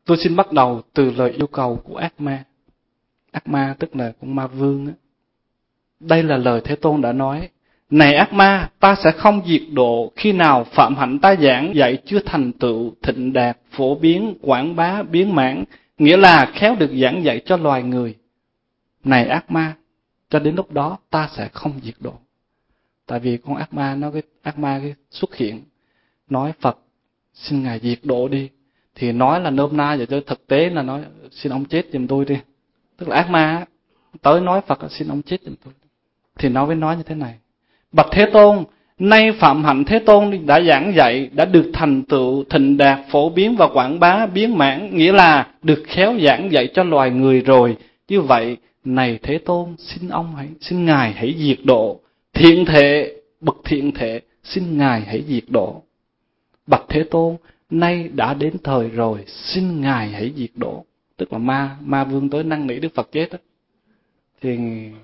Tôi xin bắt đầu từ lời yêu cầu của ác ma. Ác ma tức là con ma vương á. Đây là lời Thế Tôn đã nói: này ác ma, ta sẽ không diệt độ khi nào phạm hạnh ta giảng dạy chưa thành tựu, thịnh đạt, phổ biến, quảng bá, biến mãn, nghĩa là khéo được giảng dạy cho loài người. Này ác ma, cho đến lúc đó ta sẽ không diệt độ. Tại vì con ác ma cái xuất hiện nói Phật xin ngài diệt độ đi, thì nói là nôm na vậy, chứ thực tế là nói xin ông chết giùm tôi đi. Tức là ác ma tới nói Phật xin ông chết giùm tôi. Thì nó mới nói như thế này: bạch Thế Tôn, nay phạm hạnh Thế Tôn đã giảng dạy, đã được thành tựu, thịnh đạt, phổ biến và quảng bá, biến mãn, nghĩa là được khéo giảng dạy cho loài người rồi. Như vậy, này Thế Tôn, xin ngài hãy diệt độ. Thiện thệ, bậc thiện thệ, xin ngài hãy diệt độ. Bạch Thế Tôn, nay đã đến thời rồi, xin ngài hãy diệt độ. Tức là ma vương tới năn nỉ Đức Phật chết đó. Thì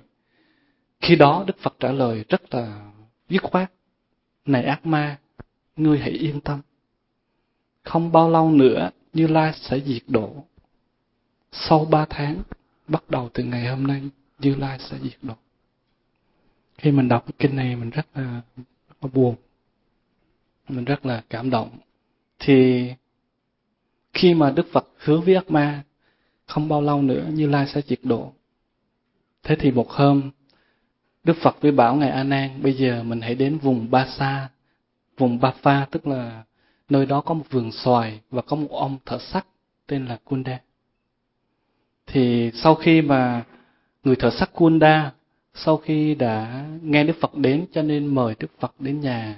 khi đó Đức Phật trả lời rất là dứt khoát: này ác ma, ngươi hãy yên tâm, không bao lâu nữa Như Lai sẽ diệt độ. Sau 3 tháng, bắt đầu từ ngày hôm nay, Như Lai sẽ diệt độ. Khi mình đọc cái kinh này mình rất là buồn, mình rất là cảm động. Thì khi mà Đức Phật hứa với ác ma không bao lâu nữa Như Lai sẽ diệt độ, thế thì một hôm Đức Phật mới bảo ngài A Nan: bây giờ mình hãy đến vùng Ba Sa, vùng Ba Pha, tức là nơi đó có một vườn xoài và có một ông thợ sắt tên là Kunda. Thì sau khi mà người thợ sắt Kunda, sau khi đã nghe Đức Phật đến cho nên mời Đức Phật đến nhà.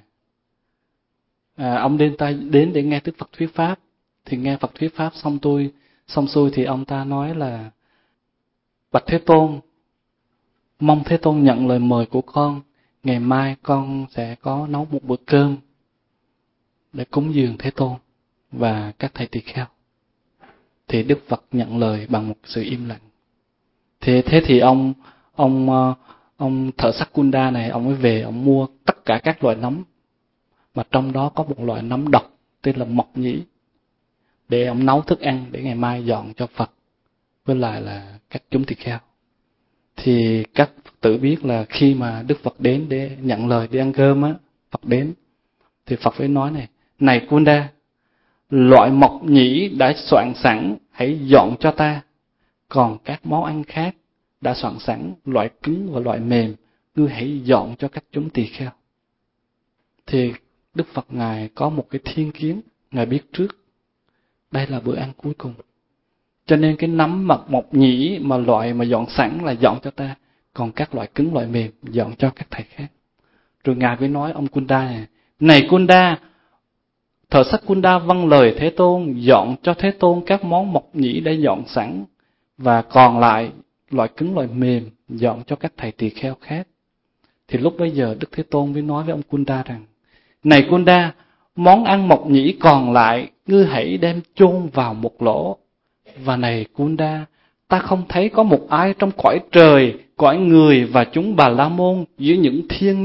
Ông đến để nghe Đức Phật thuyết pháp. Thì nghe Phật thuyết pháp xong xuôi thì ông ta nói là: bạch Thế Tôn, mong Thế Tôn nhận lời mời của con. Ngày mai con sẽ có nấu một bữa cơm để cúng dường Thế Tôn và các thầy tỳ kheo. Thì Đức Phật nhận lời bằng một sự im lặng. Thế thì ông thợ sắt Kunda này, ông mới về, ông mua tất cả các loại nấm, mà trong đó có một loại nấm độc tên là mộc nhĩ, để ông nấu thức ăn để ngày mai dọn cho Phật với lại là các chúng tỳ kheo. Thì các Phật tử biết là khi mà Đức Phật đến để nhận lời đi ăn cơm á, Phật đến thì Phật phải nói này: này Kunda, loại mộc nhĩ đã soạn sẵn, hãy dọn cho ta. Còn các món ăn khác đã soạn sẵn, loại cứng và loại mềm, ngươi hãy dọn cho các chúng tỳ kheo. Thì Đức Phật ngài có một cái thiên kiến, ngài biết trước đây là bữa ăn cuối cùng, cho nên cái nấm mộc nhĩ mà loại mà dọn sẵn là dọn cho ta, còn các loại cứng loại mềm dọn cho các thầy khác. Rồi ngài mới nói ông Kunda này: này Kunda, thợ sắt Kunda vâng lời Thế Tôn, dọn cho Thế Tôn các món mộc nhĩ đã dọn sẵn, và còn lại loại cứng loại mềm dọn cho các thầy tỳ kheo khác. Thì lúc bấy giờ Đức Thế Tôn mới nói với ông Kunda rằng: này Kunda, món ăn mộc nhĩ còn lại ngươi hãy đem chôn vào một lỗ. Và này Kunda, ta không thấy có một ai trong cõi trời, cõi người và chúng Bà La Môn, giữa những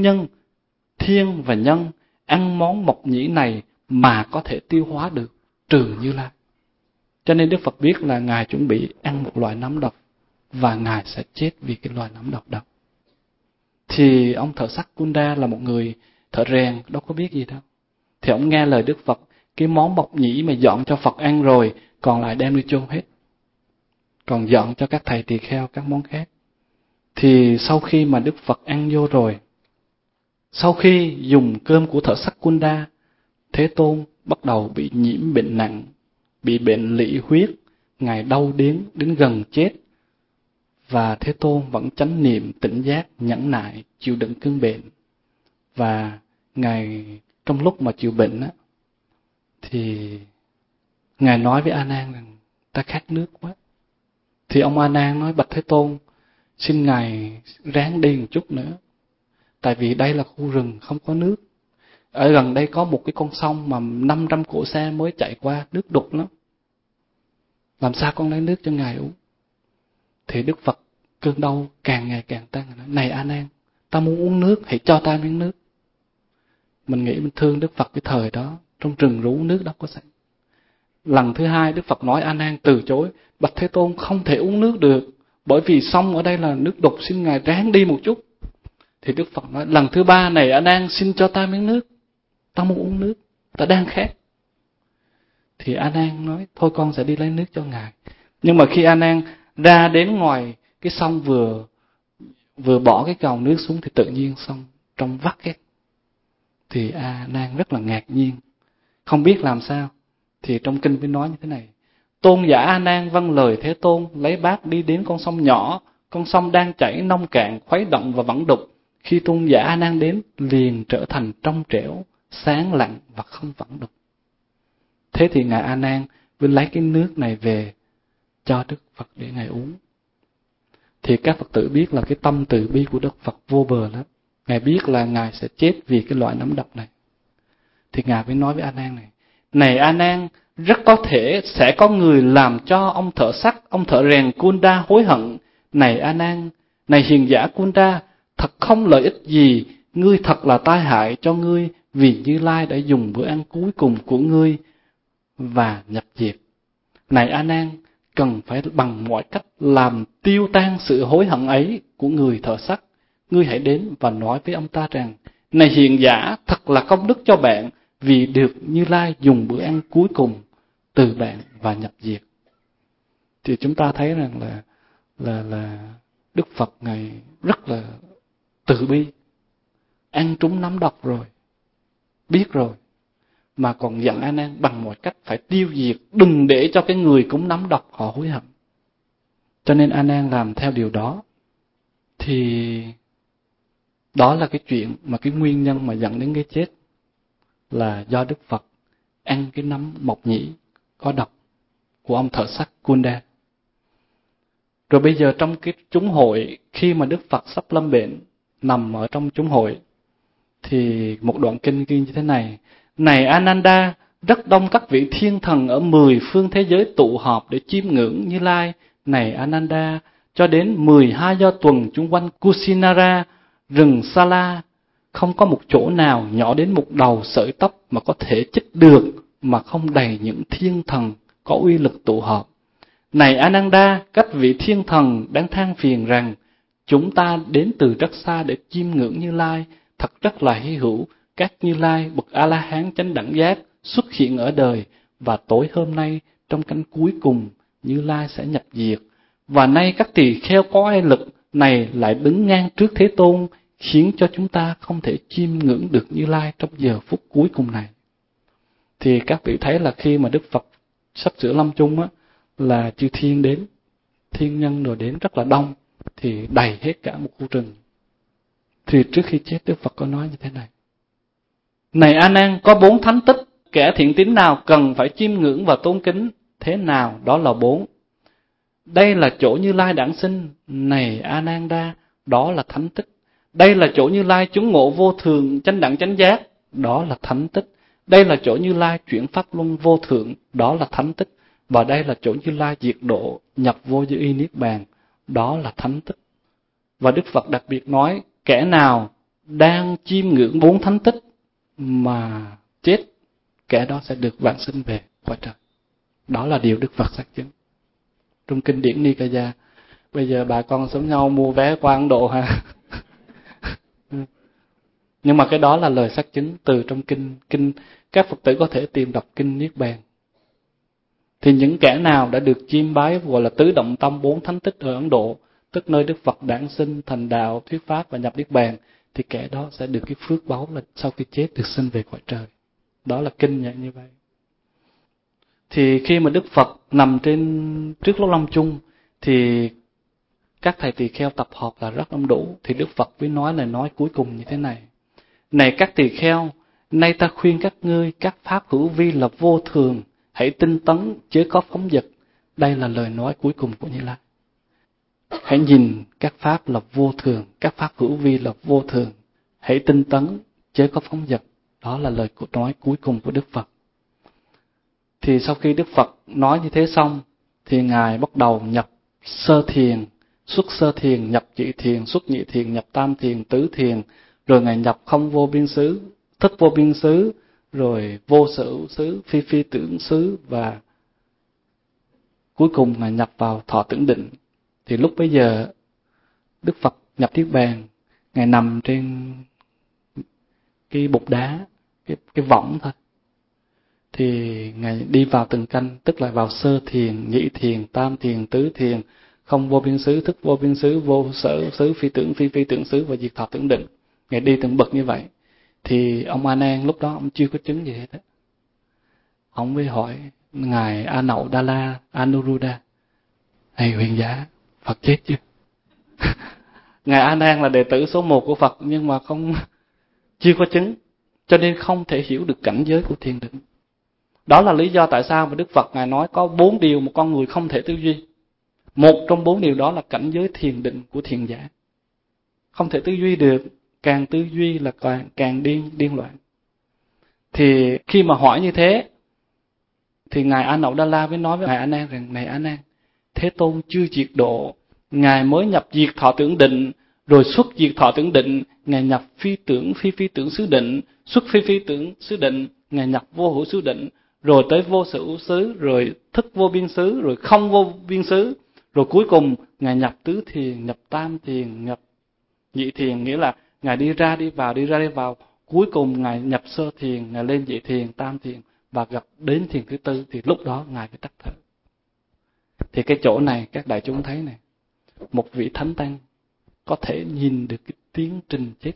thiên và nhân ăn món mộc nhĩ này mà có thể tiêu hóa được, trừ Như Lai. Cho nên Đức Phật biết là ngài chuẩn bị ăn một loại nấm độc và ngài sẽ chết vì cái loại nấm độc đó. Thì ông thợ sắt Kunda là một người thợ rèn, đâu có biết gì đâu. Thì ông nghe lời Đức Phật, cái món mộc nhĩ mà dọn cho Phật ăn rồi, còn lại đem đi chôn hết, còn dọn cho các thầy tỳ kheo các món khác. Thì sau khi mà Đức Phật ăn vô rồi, sau khi dùng cơm của thợ sắt Kunda, Thế Tôn bắt đầu bị nhiễm bệnh nặng, bị bệnh lỵ huyết, ngài đau đến gần chết. Và Thế Tôn vẫn chánh niệm tỉnh giác, nhẫn nại chịu đựng cơn bệnh. Và ngài trong lúc mà chịu bệnh á, thì ngài nói với A Nan rằng: ta khát nước quá. Thì ông A Nan nói: bạch Thế Tôn, xin ngài ráng đi một chút nữa, tại vì đây là khu rừng không có nước. Ở gần đây có một cái con sông mà 500 cỗ xe mới chạy qua, nước đục lắm, làm sao con lấy nước cho ngài uống. Thì Đức Phật cơn đau càng ngày càng tăng, nói: này A Nan, ta muốn uống nước, hãy cho ta miếng nước. Mình nghĩ mình thương Đức Phật cái thời đó, trong rừng rú nước đâu có sạch. Lần thứ hai Đức Phật nói A Nan từ chối, bạch Thế Tôn không thể uống nước được, bởi vì sông ở đây là nước đục, xin ngài ráng đi một chút. Thì Đức Phật nói lần thứ ba này A Nan xin cho ta miếng nước, ta muốn uống nước, ta đang khát. Thì A Nan nói thôi con sẽ đi lấy nước cho ngài. Nhưng mà khi A Nan ra đến ngoài cái sông, vừa bỏ cái cầu nước xuống thì tự nhiên sông trong vắt ấy. Thì A Nan rất là ngạc nhiên, không biết làm sao. Thì trong kinh mới nói như thế này: Tôn giả A Nan vâng lời Thế Tôn, lấy bát đi đến con sông nhỏ, con sông đang chảy nông cạn, khuấy động và vẫn đục. Khi tôn giả A Nan đến, liền trở thành trong trẻo, sáng lặng và không vẫn đục. Thế thì ngài A Nan mới lấy cái nước này về cho Đức Phật để ngài uống. Thì các Phật tử biết là cái tâm từ bi của Đức Phật vô bờ lắm. Ngài biết là ngài sẽ chết vì cái loại nấm độc này. Thì ngài mới nói với A Nan này: này A Nan, rất có thể sẽ có người làm cho ông thợ sắt, ông thợ rèn Kunda hối hận. Này A Nan, này hiền giả Kunda, thật không lợi ích gì, ngươi thật là tai hại cho ngươi, vì Như Lai đã dùng bữa ăn cuối cùng của ngươi và nhập diệt. Này A Nan, cần phải bằng mọi cách làm tiêu tan sự hối hận ấy của người thợ sắt. Ngươi hãy đến và nói với ông ta rằng: này hiền giả, thật là công đức cho bạn, vì được Như Lai dùng bữa ăn cuối cùng từ bạn và nhập diệt. Thì chúng ta thấy rằng là Đức Phật ngài rất là từ bi, ăn trúng nắm độc rồi, biết rồi, mà còn dặn A Nan bằng mọi cách phải tiêu diệt, đừng để cho cái người cúng nắm độc họ hối hận. Cho nên A Nan làm theo điều đó. Thì đó là cái chuyện mà cái nguyên nhân mà dẫn đến cái chết là do Đức Phật ăn cái nấm mộc nhĩ có độc của ông thợ sắt Kunda. Rồi bây giờ trong cái chúng hội, khi mà Đức Phật sắp lâm bệnh, nằm ở trong chúng hội, thì một đoạn kinh ghi như thế này: này Ananda, rất đông các vị thiên thần ở 10 phương thế giới tụ họp để chiêm ngưỡng Như Lai. Này Ananda, cho đến 12 do tuần chung quanh Kusinara, rừng Sala, không có một chỗ nào nhỏ đến một đầu sợi tóc mà có thể chích được, mà không đầy những thiên thần có uy lực tụ họp. Này Ananda, các vị thiên thần đang than phiền rằng chúng ta đến từ rất xa để chiêm ngưỡng Như Lai, thật rất là hy hữu. Các Như Lai bậc A La Hán chánh đẳng giác xuất hiện ở đời, và tối hôm nay trong canh cuối cùng Như Lai sẽ nhập diệt. Và nay các tỳ kheo có ai lực này lại đứng ngang trước Thế Tôn, khiến cho chúng ta không thể chiêm ngưỡng được Như Lai trong giờ phút cuối cùng này. Thì các vị thấy là khi mà Đức Phật sắp sửa lâm chung á, là chư thiên đến, thiên nhân rồi đến rất là đông, thì đầy hết cả một khu rừng. Thì trước khi chết Đức Phật có nói như thế này: này A Nan, có 4 thánh tích, kẻ thiện tín nào cần phải chiêm ngưỡng và tôn kính thế nào, đó là 4. Đây là chỗ Như Lai đản sinh, này A Nan Đa, đó là thánh tích. Đây là chỗ Như Lai chứng ngộ vô thường chánh đẳng chánh giác, đó là thánh tích. Đây là chỗ Như Lai chuyển pháp luân vô thượng, đó là thánh tích. Và đây là chỗ Như Lai diệt độ nhập vô như y niết bàn, đó là thánh tích. Và Đức Phật đặc biệt nói, kẻ nào đang chiêm ngưỡng 4 thánh tích mà chết, kẻ đó sẽ được vãng sinh về cõi trời. Đó là điều Đức Phật xác chứng trong kinh điển Nikaya. Bây giờ bà con sống nhau mua vé qua Ấn Độ ha. Nhưng mà cái đó là lời xác chứng từ trong kinh. Các Phật tử có thể tìm đọc kinh Niết Bàn. Thì những kẻ nào đã được chiêm bái gọi là tứ động tâm 4 thánh tích ở Ấn Độ, tức nơi Đức Phật đản sinh, thành đạo, thuyết pháp và nhập Niết Bàn, thì kẻ đó sẽ được cái phước báu là sau khi chết được sinh về cõi trời. Đó là kinh nhận như vậy. Thì khi mà Đức Phật nằm trên trước lúc lâm chung, thì các thầy tỳ kheo tập họp là rất đông đủ. Thì Đức Phật mới nói lời nói cuối cùng như thế này: này các tỳ kheo, nay ta khuyên các ngươi, các pháp hữu vi là vô thường, hãy tinh tấn chớ có phóng dật. Đây là lời nói cuối cùng của Như Lai. Hãy nhìn các pháp là vô thường, các pháp hữu vi là vô thường, hãy tinh tấn chớ có phóng dật. Đó là lời nói cuối cùng của Đức Phật. Thì sau khi Đức Phật nói như thế xong, thì Ngài bắt đầu nhập sơ thiền, xuất sơ thiền, nhập nhị thiền, xuất nhị thiền, nhập tam thiền, tứ thiền, rồi Ngài nhập không vô biên xứ, thức vô biên xứ, rồi vô sở hữu xứ, phi phi tưởng xứ và cuối cùng Ngài nhập vào thọ tưởng định. Thì lúc bấy giờ Đức Phật nhập Niết Bàn, Ngài nằm trên cái bục đá, cái võng thôi. Thì Ngài đi vào từng canh, tức là vào sơ thiền, nhị thiền, tam thiền, tứ thiền, không vô biên xứ, thức vô biên xứ, vô sở xứ, phi tưởng, phi tưởng xứ và diệt thọ tưởng định. Ngài đi từng bậc như vậy. Thì ông A Nan lúc đó ông chưa có chứng gì hết á. Ông mới hỏi ngài A Nậu Đa La Anuruddha: "Này huyền giả, Phật chết chưa?" Ngài A Nan là đệ tử số 1 của Phật nhưng mà chưa có chứng, cho nên không thể hiểu được cảnh giới của thiền định. Đó là lý do tại sao mà Đức Phật Ngài nói có 4 điều một con người không thể tư duy. Một trong 4 điều đó là cảnh giới thiền định của thiền giả. Không thể tư duy được, càng tư duy là càng điên loạn. Thì khi mà hỏi như thế, thì ngài A Nậu Đa La mới nói với ngài A Nan rằng: "Này A Nan, Thế Tôn chưa diệt độ, ngài mới nhập diệt thọ tưởng định, rồi xuất diệt thọ tưởng định, ngài nhập phi tưởng phi tưởng xứ định, xuất phi tưởng xứ định, ngài nhập vô hữu xứ định, rồi tới vô sở hữu xứ, rồi thức vô biên xứ, rồi không vô biên xứ, rồi cuối cùng ngài nhập tứ thiền, nhập tam thiền, nhập nhị thiền." Nghĩa là ngài đi ra đi vào, đi ra đi vào, cuối cùng ngài nhập sơ thiền, ngài lên nhị thiền, tam thiền và gặp đến thiền thứ tư, thì lúc đó ngài mới tắt thở. Thì cái chỗ này các đại chúng thấy này, một vị thánh tăng có thể nhìn được cái tiến trình chết.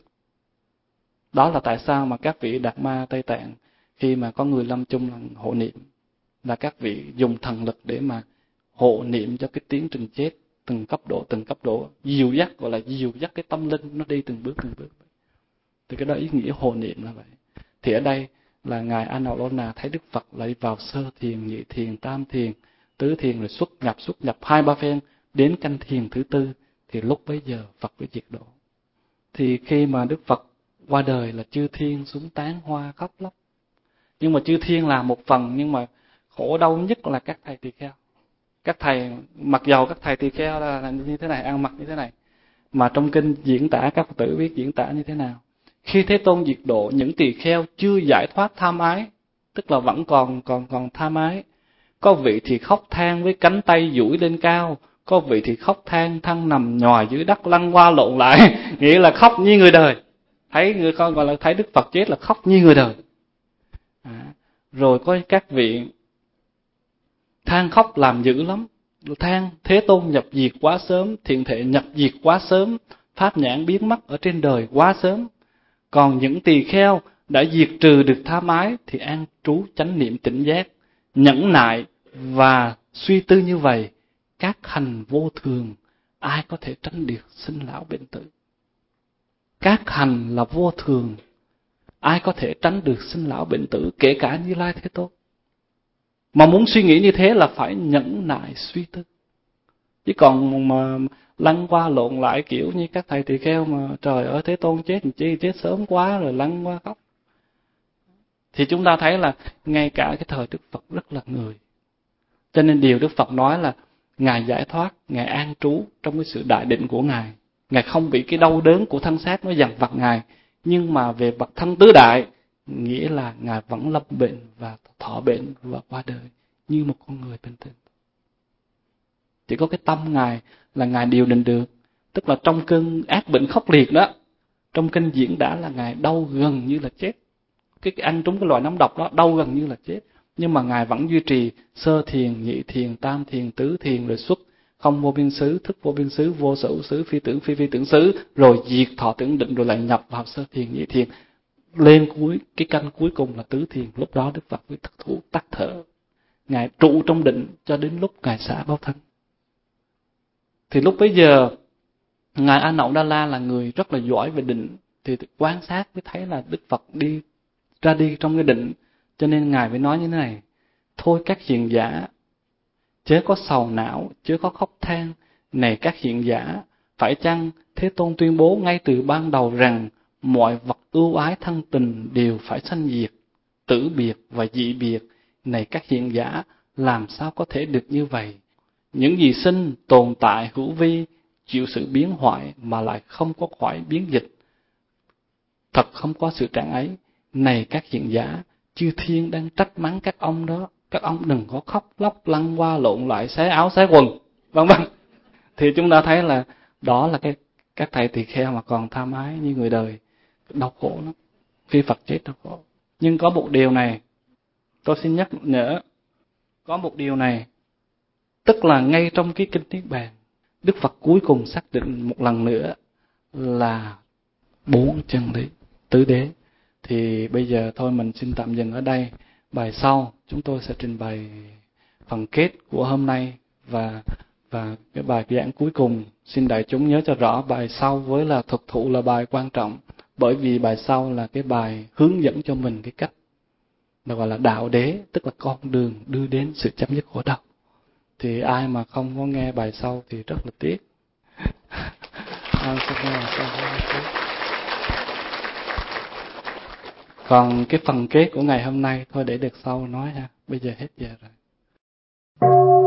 Đó là tại sao mà các vị Đạt Ma Tây Tạng khi mà có người lâm chung là hộ niệm, là các vị dùng thần lực để mà hộ niệm cho cái tiến trình chết từng cấp độ, dìu dắt, gọi là dìu dắt cái tâm linh nó đi từng bước. Thì cái đó ý nghĩa hộ niệm là vậy. Thì ở đây là ngài A Nậu Đa La thấy Đức Phật lại vào sơ thiền, nhị thiền, tam thiền, tứ thiền, rồi xuất nhập 2-3 phen đến canh thiền thứ tư, thì lúc bấy giờ Phật mới diệt độ. Thì khi mà Đức Phật qua đời là chư thiên xuống tán hoa khóc lóc. Nhưng mà chư thiên là một phần, nhưng mà khổ đau nhất là các thầy tỳ kheo. Các thầy, mặc dầu các thầy tỳ kheo là như thế này, ăn mặc như thế này, mà trong kinh diễn tả, các Phật tử biết diễn tả như thế nào. Khi Thế Tôn diệt độ, những tỳ kheo chưa giải thoát tham ái, tức là vẫn còn tham ái. Có vị thì khóc than với cánh tay duỗi lên cao, có vị thì khóc than thân nằm nhòi dưới đất lăn qua lộn lại, nghĩa là khóc như người đời. Thấy người con gọi là thấy Đức Phật chết là khóc như người đời. Rồi có các vị than khóc làm dữ lắm, than Thế Tôn nhập diệt quá sớm, thiện thể nhập diệt quá sớm, pháp nhãn biến mất ở trên đời quá sớm. Còn những tỳ kheo đã diệt trừ được tham ái thì an trú chánh niệm tỉnh giác, nhẫn nại và suy tư như vậy, các hành vô thường, ai có thể tránh được sinh lão bệnh tử? Các hành là vô thường, ai có thể tránh được sinh lão bệnh tử, kể cả Như Lai Thế Tôn. Mà muốn suy nghĩ như thế là phải nhẫn nại suy tư. Chứ còn mà lăn qua lộn lại kiểu như các thầy tỳ kheo mà trời ơi Thế Tôn chết làm chi, chết sớm quá rồi lăn qua khóc. Thì chúng ta thấy là ngay cả cái thời Đức Phật rất là người. Cho nên điều Đức Phật nói là Ngài giải thoát, Ngài an trú trong cái sự đại định của Ngài. Ngài không bị cái đau đớn của thân xác nó dằn vặt Ngài. Nhưng mà về bậc thân tứ đại, nghĩa là Ngài vẫn lâm bệnh và thọ bệnh và qua đời như một con người bình thường. Chỉ có cái tâm Ngài là Ngài điều định được. Tức là trong cơn ác bệnh khốc liệt đó, trong kinh diễn đã là Ngài đau gần như là chết. Cái ăn trúng cái loại nấm độc đó đau gần như là chết. Nhưng mà Ngài vẫn duy trì sơ thiền, nhị thiền, tam thiền, tứ thiền, rồi xuất không vô biên xứ, thức vô biên xứ, vô sở hữu xứ, phi tưởng phi tưởng xứ, rồi diệt thọ tưởng định, rồi lại nhập vào sơ thiền, nhị thiền. Lên cuối, cái canh cuối cùng là tứ thiền. Lúc đó Đức Phật mới thực thụ tắt thở. Ngài trụ trong định cho đến lúc Ngài xả báo thân. Thì lúc bấy giờ Ngài A Nậu Đa La là người rất là giỏi về định, thì quan sát mới thấy là Đức Phật đi trong cái định, cho nên Ngài mới nói như thế này: thôi các hiền giả, chớ có sầu não, chớ có khóc than. Này các hiền giả, phải chăng Thế Tôn tuyên bố ngay từ ban đầu rằng mọi vật ưu ái thân tình đều phải sanh diệt, tử biệt và dị biệt? Này các hiền giả, làm sao có thể được như vậy? Những gì sinh tồn tại hữu vi, chịu sự biến hoại mà lại không có khỏi biến dịch, thật không có sự trạng ấy. Này các hiền giả, chư thiên đang trách mắng các ông đó, các ông đừng có khóc lóc lăn qua lộn lại xé áo xé quần, vân vân. Thì chúng ta thấy là đó là các thầy tỳ kheo mà còn tham ái như người đời, đau khổ lắm, khi Phật chết đau khổ. Nhưng có một điều này tôi xin nhắc nữa, có một điều này, tức là ngay trong cái kinh Niết Bàn, Đức Phật cuối cùng xác định một lần nữa là 4 chân lý tứ đế. Thì bây giờ thôi mình xin tạm dừng ở đây. Bài sau chúng tôi sẽ trình bày phần kết của hôm nay và cái bài giảng cuối cùng. Xin đại chúng nhớ cho rõ bài sau với là thực thụ là bài quan trọng, bởi vì bài sau là cái bài hướng dẫn cho mình cái cách được gọi là đạo đế, tức là con đường đưa đến sự chấm dứt khổ đau. Thì ai mà không có nghe bài sau thì rất là tiếc. Còn cái phần kết của ngày hôm nay thôi để đợt sau nói ha. Bây giờ hết giờ rồi.